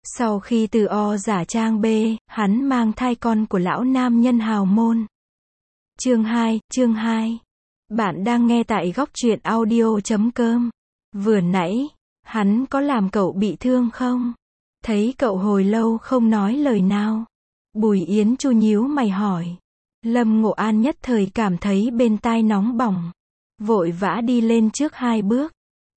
Sau khi từ O giả trang B, hắn mang thai con của lão nam nhân hào môn. Chương 2. Bạn đang nghe tại góc truyện audio.com. Vừa nãy, hắn có làm cậu bị thương không? Thấy cậu hồi lâu không nói lời nào. Bùi Yến Chu nhíu mày hỏi. Lâm Ngộ An nhất thời cảm thấy bên tai nóng bỏng. Vội vã đi lên trước 2 bước.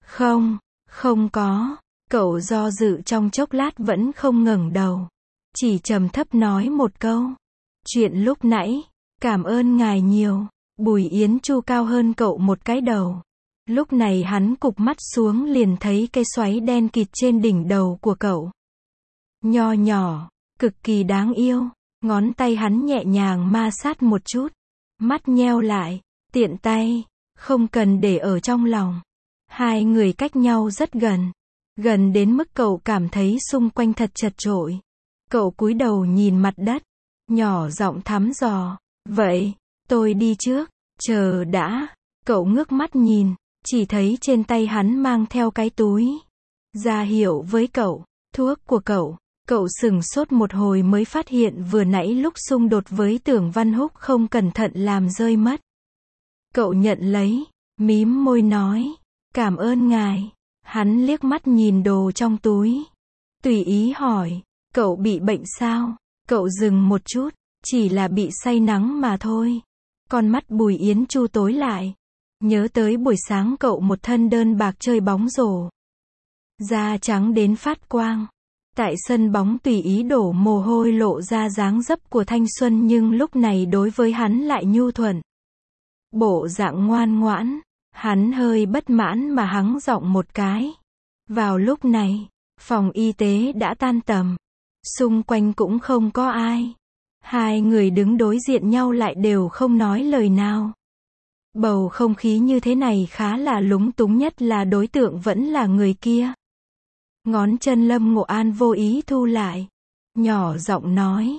Không có. Cậu do dự trong chốc lát vẫn không ngẩng đầu. Chỉ trầm thấp nói một câu. Chuyện lúc nãy, cảm ơn ngài nhiều. Bùi Yến Chu cao hơn cậu một cái đầu. Lúc này hắn cụp mắt xuống liền thấy cây xoáy đen kịt trên đỉnh đầu của cậu. Nho nhỏ, cực kỳ đáng yêu. Ngón tay hắn nhẹ nhàng ma sát một chút. Mắt nheo lại, tiện tay, không cần để ở trong lòng. Hai người cách nhau rất gần. Gần đến mức cậu cảm thấy xung quanh thật chật chội. Cậu cúi đầu nhìn mặt đất, nhỏ giọng thăm dò. Vậy, tôi đi trước, chờ đã. Cậu ngước mắt nhìn, chỉ thấy trên tay hắn mang theo cái túi. Ra hiệu với cậu, thuốc của cậu. Cậu sửng sốt một hồi mới phát hiện vừa nãy lúc xung đột với Tưởng Văn Húc không cẩn thận làm rơi mất. Cậu nhận lấy, mím môi nói. Cảm ơn ngài. Hắn liếc mắt nhìn đồ trong túi. Tùy ý hỏi. Cậu bị bệnh sao? Cậu dừng một chút. Chỉ là bị say nắng mà thôi. Con mắt Bùi Yến Chu tối lại. Nhớ tới buổi sáng cậu một thân đơn bạc chơi bóng rổ. Da trắng đến phát quang. Tại sân bóng tùy ý đổ mồ hôi lộ ra dáng dấp của thanh xuân nhưng lúc này đối với hắn lại nhu thuận. Bộ dạng ngoan ngoãn. Hắn hơi bất mãn mà hắng giọng một cái. Vào lúc này, phòng y tế đã tan tầm. Xung quanh cũng không có ai. Hai người đứng đối diện nhau lại đều không nói lời nào. Bầu không khí như thế này khá là lúng túng, nhất là đối tượng vẫn là người kia. Ngón chân Lâm Ngộ An vô ý thu lại. Nhỏ giọng nói.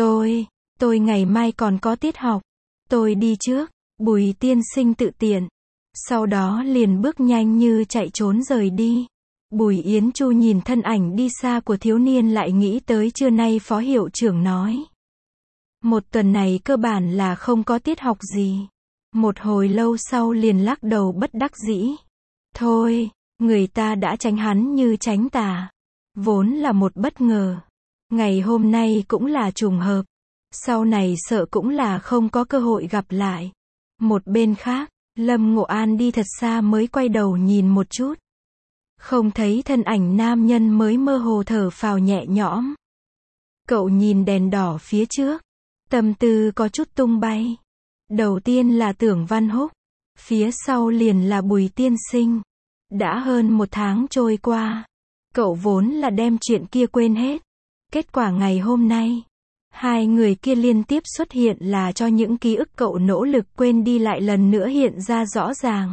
Tôi ngày mai còn có tiết học. Tôi đi trước. Bùi tiên sinh tự tiện. Sau đó liền bước nhanh như chạy trốn rời đi. Bùi Yến Chu nhìn thân ảnh đi xa của thiếu niên lại nghĩ tới trưa nay phó hiệu trưởng nói. Một tuần này cơ bản là không có tiết học gì. Một hồi lâu sau liền lắc đầu bất đắc dĩ. Thôi, người ta đã tránh hắn như tránh tà. Vốn là một bất ngờ. Ngày hôm nay cũng là trùng hợp. Sau này sợ cũng là không có cơ hội gặp lại. Một bên khác, Lâm Ngộ An đi thật xa mới quay đầu nhìn một chút. Không thấy thân ảnh nam nhân mới mơ hồ thở phào nhẹ nhõm. Cậu nhìn đèn đỏ phía trước. Tâm tư có chút tung bay. Đầu tiên là Tưởng Văn Húc. Phía sau liền là Bùi tiên sinh. Đã hơn 1 tháng trôi qua. Cậu vốn là đem chuyện kia quên hết. Kết quả ngày hôm nay, hai người kia liên tiếp xuất hiện là cho những ký ức cậu nỗ lực quên đi lại lần nữa hiện ra rõ ràng.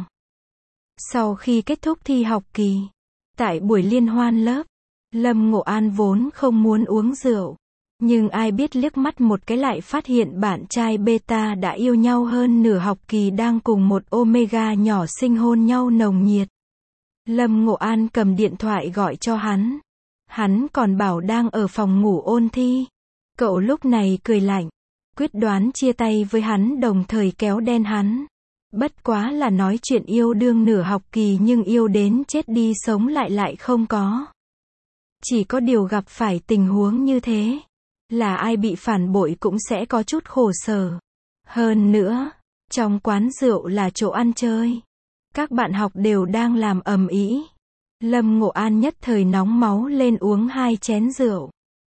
Sau khi kết thúc thi học kỳ, tại buổi liên hoan lớp, Lâm Ngộ An vốn không muốn uống rượu. Nhưng ai biết liếc mắt một cái lại phát hiện bạn trai beta đã yêu nhau hơn nửa học kỳ đang cùng một omega nhỏ xinh hôn nhau nồng nhiệt. Lâm Ngộ An cầm điện thoại gọi cho hắn. Hắn còn bảo đang ở phòng ngủ ôn thi. Cậu lúc này cười lạnh, quyết đoán chia tay với hắn đồng thời kéo đen hắn. Bất quá là nói chuyện yêu đương nửa học kỳ nhưng yêu đến chết đi sống lại không có. Chỉ có điều gặp phải tình huống như thế, là ai bị phản bội cũng sẽ có chút khổ sở. Hơn nữa, trong quán rượu là chỗ ăn chơi. Các bạn học đều đang làm ầm ĩ. Lâm Ngộ An nhất thời nóng máu lên uống 2 chén rượu.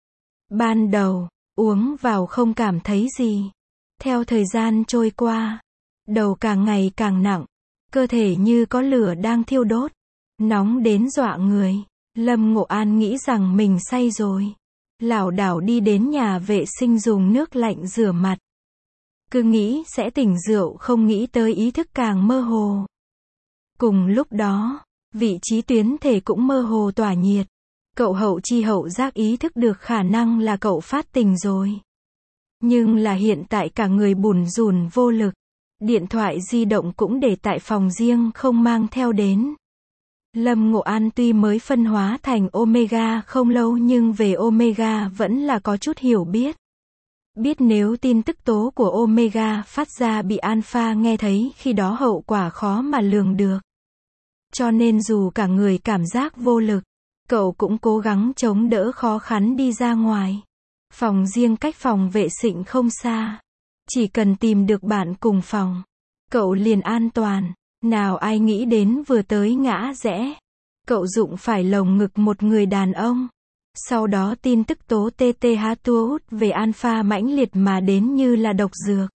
Ban đầu, uống vào không cảm thấy gì. Theo thời gian trôi qua, đầu càng ngày càng nặng. Cơ thể như có lửa đang thiêu đốt. Nóng đến dọa người. Lâm Ngộ An nghĩ rằng mình say rồi. Lảo đảo đi đến nhà vệ sinh dùng nước lạnh rửa mặt. Cứ nghĩ sẽ tỉnh rượu không nghĩ tới ý thức càng mơ hồ. Cùng lúc đó, vị trí tuyến thể cũng mơ hồ tỏa nhiệt. Cậu hậu chi hậu giác ý thức được khả năng là cậu phát tình rồi. Nhưng là hiện tại cả người bủn rủn vô lực. Điện thoại di động cũng để tại phòng riêng không mang theo đến. Lâm Ngộ An tuy mới phân hóa thành Omega không lâu nhưng về Omega vẫn là có chút hiểu biết. Biết nếu tin tức tố của Omega phát ra bị Alpha nghe thấy khi đó hậu quả khó mà lường được. Cho nên dù cả người cảm giác vô lực, cậu cũng cố gắng chống đỡ khó khăn đi ra ngoài. Phòng riêng cách phòng vệ sinh không xa. Chỉ cần tìm được bạn cùng phòng, cậu liền an toàn. Nào ai nghĩ đến vừa tới ngã rẽ, cậu đụng phải lồng ngực một người đàn ông. Sau đó tin tức tố TTH tua về Alpha mãnh liệt mà đến như là độc dược.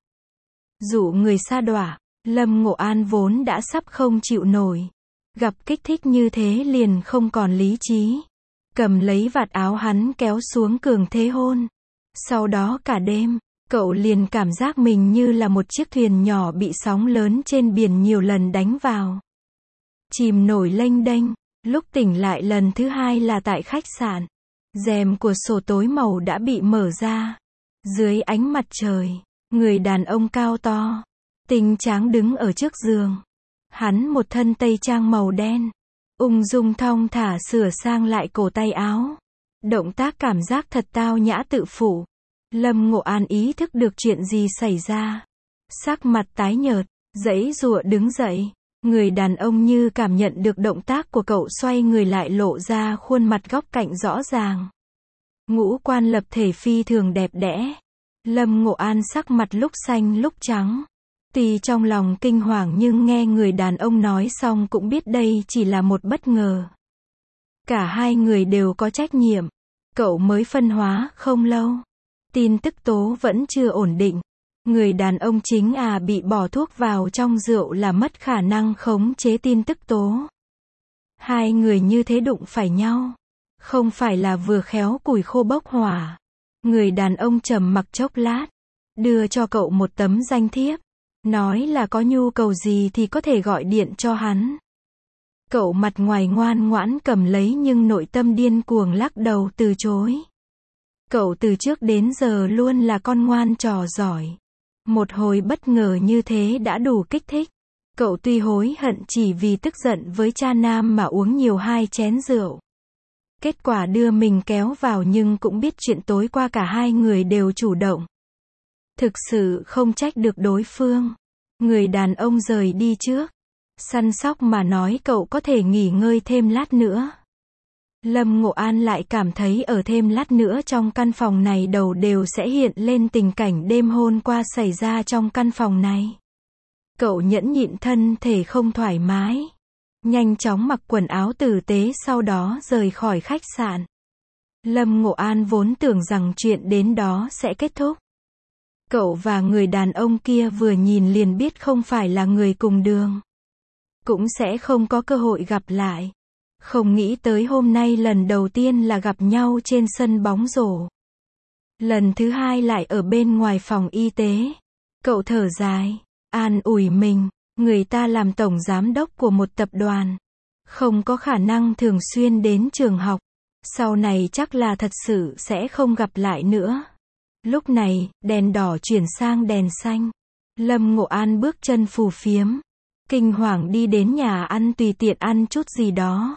Dụ người sa đọa, Lâm Ngộ An vốn đã sắp không chịu nổi. Gặp kích thích như thế liền không còn lý trí. Cầm lấy vạt áo hắn kéo xuống cường thế hôn. Sau đó cả đêm, cậu liền cảm giác mình như là một chiếc thuyền nhỏ bị sóng lớn trên biển nhiều lần đánh vào. Chìm nổi lênh đênh, lúc tỉnh lại lần thứ hai là tại khách sạn. Rèm của sổ tối màu đã bị mở ra. Dưới ánh mặt trời, người đàn ông cao to, tinh tráng đứng ở trước giường. Hắn một thân tây trang màu đen, ung dung thong thả sửa sang lại cổ tay áo. Động tác cảm giác thật tao nhã tự phụ. Lâm Ngộ An ý thức được chuyện gì xảy ra. Sắc mặt tái nhợt, giãy giụa đứng dậy. Người đàn ông như cảm nhận được động tác của cậu xoay người lại lộ ra khuôn mặt góc cạnh rõ ràng. Ngũ quan lập thể phi thường đẹp đẽ. Lâm Ngộ An sắc mặt lúc xanh lúc trắng. Tuy trong lòng kinh hoàng nhưng nghe người đàn ông nói xong cũng biết đây chỉ là một bất ngờ. Cả hai người đều có trách nhiệm. Cậu mới phân hóa không lâu. Tin tức tố vẫn chưa ổn định. Người đàn ông chính bị bỏ thuốc vào trong rượu là mất khả năng khống chế tin tức tố. Hai người như thế đụng phải nhau. Không phải là vừa khéo củi khô bốc hỏa. Người đàn ông trầm mặc chốc lát. Đưa cho cậu một tấm danh thiếp. Nói là có nhu cầu gì thì có thể gọi điện cho hắn. Cậu mặt ngoài ngoan ngoãn cầm lấy nhưng nội tâm điên cuồng lắc đầu từ chối. Cậu từ trước đến giờ luôn là con ngoan trò giỏi. Một hồi bất ngờ như thế đã đủ kích thích. Cậu tuy hối hận chỉ vì tức giận với cha nam mà uống nhiều 2 chén rượu. Kết quả đưa mình kéo vào nhưng cũng biết chuyện tối qua cả hai người đều chủ động. Thực sự không trách được đối phương. Người đàn ông rời đi trước. Săn sóc mà nói cậu có thể nghỉ ngơi thêm lát nữa. Lâm Ngộ An lại cảm thấy ở thêm lát nữa trong căn phòng này đầu đều sẽ hiện lên tình cảnh đêm hôm qua xảy ra trong căn phòng này. Cậu nhẫn nhịn thân thể không thoải mái. Nhanh chóng mặc quần áo tử tế sau đó rời khỏi khách sạn. Lâm Ngộ An vốn tưởng rằng chuyện đến đó sẽ kết thúc. Cậu và người đàn ông kia vừa nhìn liền biết không phải là người cùng đường. Cũng sẽ không có cơ hội gặp lại. Không nghĩ tới hôm nay lần đầu tiên là gặp nhau trên sân bóng rổ. Lần thứ hai lại ở bên ngoài phòng y tế. Cậu thở dài, an ủi mình, người ta làm tổng giám đốc của một tập đoàn. Không có khả năng thường xuyên đến trường học. Sau này chắc là thật sự sẽ không gặp lại nữa. Lúc này, đèn đỏ chuyển sang đèn xanh. Lâm Ngộ An bước chân phù phiếm. Kinh hoàng đi đến nhà ăn tùy tiện ăn chút gì đó.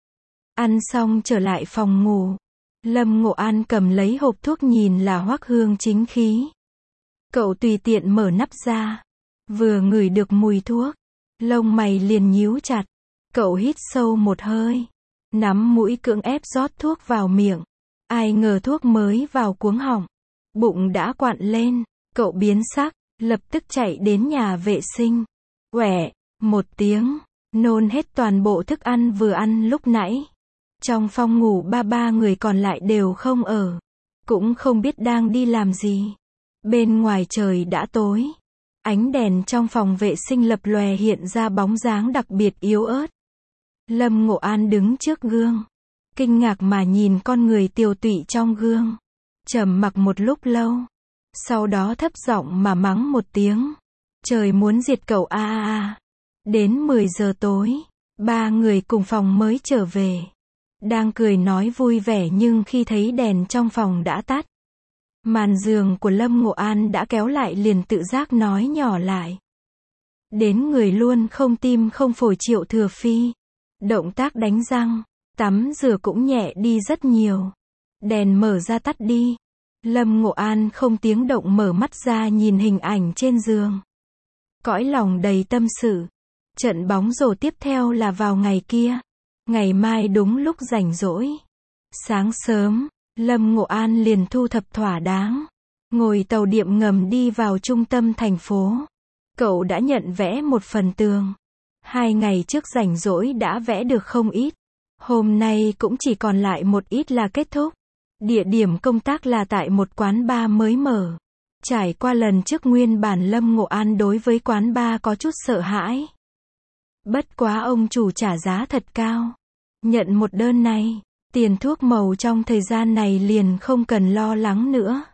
Ăn xong trở lại phòng ngủ. Lâm Ngộ An cầm lấy hộp thuốc nhìn là Hoắc Hương chính khí. Cậu tùy tiện mở nắp ra. Vừa ngửi được mùi thuốc. Lông mày liền nhíu chặt. Cậu hít sâu một hơi. Nắm mũi cưỡng ép rót thuốc vào miệng. Ai ngờ thuốc mới vào cuống họng. Bụng đã quặn lên. Cậu biến sắc. Lập tức chạy đến nhà vệ sinh. Quẻ. Một tiếng. Nôn hết toàn bộ thức ăn vừa ăn lúc nãy. Trong phòng ngủ ba người còn lại đều không ở. Cũng không biết đang đi làm gì. Bên ngoài trời đã tối. Ánh đèn trong phòng vệ sinh lập lòe hiện ra bóng dáng đặc biệt yếu ớt. Lâm Ngộ An đứng trước gương. Kinh ngạc mà nhìn con người tiều tụy trong gương. Trầm mặc một lúc lâu. Sau đó thấp giọng mà mắng một tiếng. Trời muốn diệt cậu a. Đến 10 giờ tối. 3 người cùng phòng mới trở về. Đang cười nói vui vẻ nhưng khi thấy đèn trong phòng đã tắt. Màn giường của Lâm Ngộ An đã kéo lại liền tự giác nói nhỏ lại. Đến người luôn không tim không phổi Triệu Thừa Phi. Động tác đánh răng, tắm rửa cũng nhẹ đi rất nhiều. Đèn mở ra tắt đi. Lâm Ngộ An không tiếng động mở mắt ra nhìn hình ảnh trên giường. Cõi lòng đầy tâm sự. Trận bóng rổ tiếp theo là vào ngày kia. Ngày mai đúng lúc rảnh rỗi. Sáng sớm, Lâm Ngộ An liền thu thập thỏa đáng. Ngồi tàu điện ngầm đi vào trung tâm thành phố. Cậu đã nhận vẽ một phần tường. 2 ngày trước rảnh rỗi đã vẽ được không ít. Hôm nay cũng chỉ còn lại một ít là kết thúc. Địa điểm công tác là tại một quán bar mới mở. Trải qua lần trước nguyên bản Lâm Ngộ An đối với quán bar có chút sợ hãi. Bất quá ông chủ trả giá thật cao. Nhận một đơn này, tiền thuốc màu trong thời gian này liền không cần lo lắng nữa.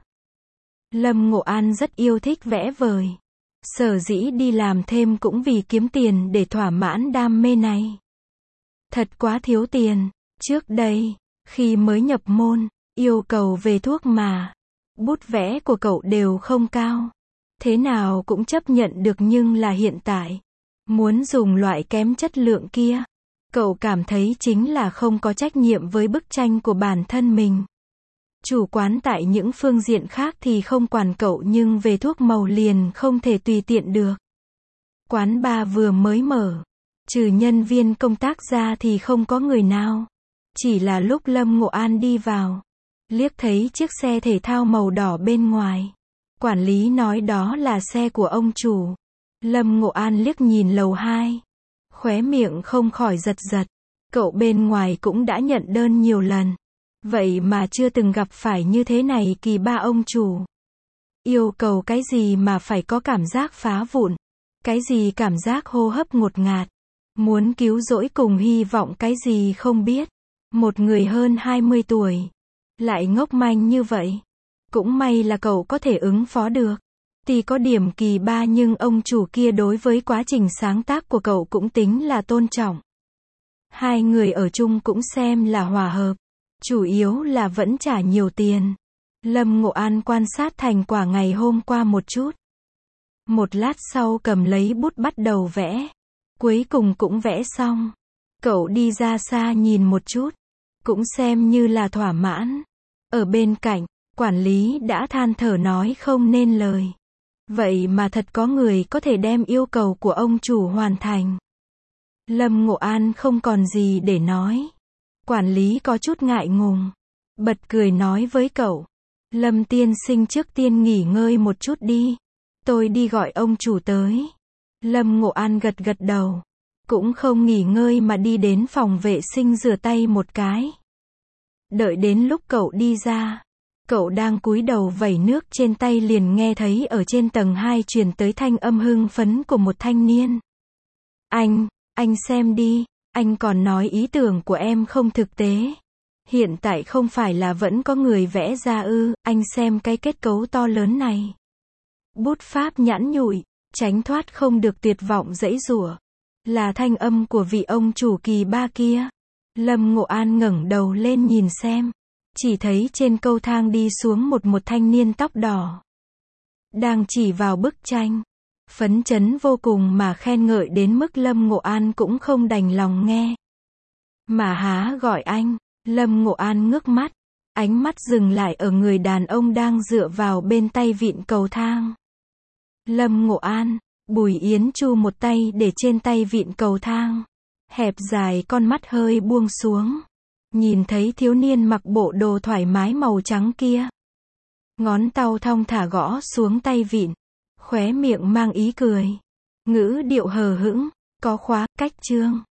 Lâm Ngộ An rất yêu thích vẽ vời. Sở dĩ đi làm thêm cũng vì kiếm tiền để thỏa mãn đam mê này. Thật quá thiếu tiền. Trước đây, khi mới nhập môn, yêu cầu về thuốc mà bút vẽ của cậu đều không cao. Thế nào cũng chấp nhận được, nhưng là hiện tại, muốn dùng loại kém chất lượng kia, cậu cảm thấy chính là không có trách nhiệm với bức tranh của bản thân mình. Chủ quán tại những phương diện khác thì không quản cậu, nhưng về thuốc màu liền không thể tùy tiện được. Quán bar vừa mới mở, trừ nhân viên công tác ra thì không có người nào. Chỉ là lúc Lâm Ngộ An đi vào, liếc thấy chiếc xe thể thao màu đỏ bên ngoài. Quản lý nói đó là xe của ông chủ. Lâm Ngộ An liếc nhìn lầu 2. Khóe miệng không khỏi giật giật. Cậu bên ngoài cũng đã nhận đơn nhiều lần. Vậy mà chưa từng gặp phải như thế này kỳ ba ông chủ. Yêu cầu cái gì mà phải có cảm giác phá vụn. Cái gì cảm giác hô hấp ngột ngạt. Muốn cứu rỗi cùng hy vọng cái gì không biết. Một người hơn 20 tuổi. Lại ngốc manh như vậy. Cũng may là cậu có thể ứng phó được. Tuy có điểm kỳ ba nhưng ông chủ kia đối với quá trình sáng tác của cậu cũng tính là tôn trọng. Hai người ở chung cũng xem là hòa hợp. Chủ yếu là vẫn trả nhiều tiền. Lâm Ngộ An quan sát thành quả ngày hôm qua một chút. Một lát sau cầm lấy bút bắt đầu vẽ. Cuối cùng cũng vẽ xong. Cậu đi ra xa nhìn một chút. Cũng xem như là thỏa mãn. Ở bên cạnh, quản lý đã than thở nói không nên lời. Vậy mà thật có người có thể đem yêu cầu của ông chủ hoàn thành. Lâm Ngộ An không còn gì để nói. Quản lý có chút ngại ngùng. Bật cười nói với cậu. Lâm tiên sinh trước tiên nghỉ ngơi một chút đi. Tôi đi gọi ông chủ tới. Lâm Ngộ An gật gật đầu. Cũng không nghỉ ngơi mà đi đến phòng vệ sinh rửa tay một cái. Đợi đến lúc cậu đi ra. Cậu đang cúi đầu vẩy nước trên tay liền nghe thấy ở trên tầng 2 truyền tới thanh âm hưng phấn của một thanh niên. Anh xem đi, anh còn nói ý tưởng của em không thực tế. Hiện tại không phải là vẫn có người vẽ ra ư, anh xem cái kết cấu to lớn này. Bút pháp nhẵn nhụi, tránh thoát không được tuyệt vọng giãy giụa. Là thanh âm của vị ông chủ kỳ ba kia. Lâm Ngộ An ngẩng đầu lên nhìn xem. Chỉ thấy trên cầu thang đi xuống một thanh niên tóc đỏ. Đang chỉ vào bức tranh. Phấn chấn vô cùng mà khen ngợi đến mức Lâm Ngộ An cũng không đành lòng nghe. Mà há gọi anh. Lâm Ngộ An ngước mắt. Ánh mắt dừng lại ở người đàn ông đang dựa vào bên tay vịn cầu thang. Lâm Ngộ An. Bùi Yến Chu một tay để trên tay vịn cầu thang. Hẹp dài con mắt hơi buông xuống. Nhìn thấy thiếu niên mặc bộ đồ thoải mái màu trắng kia. Ngón tay thong thả gõ xuống tay vịn. Khóe miệng mang ý cười. Ngữ điệu hờ hững. Có khóa, cách chương.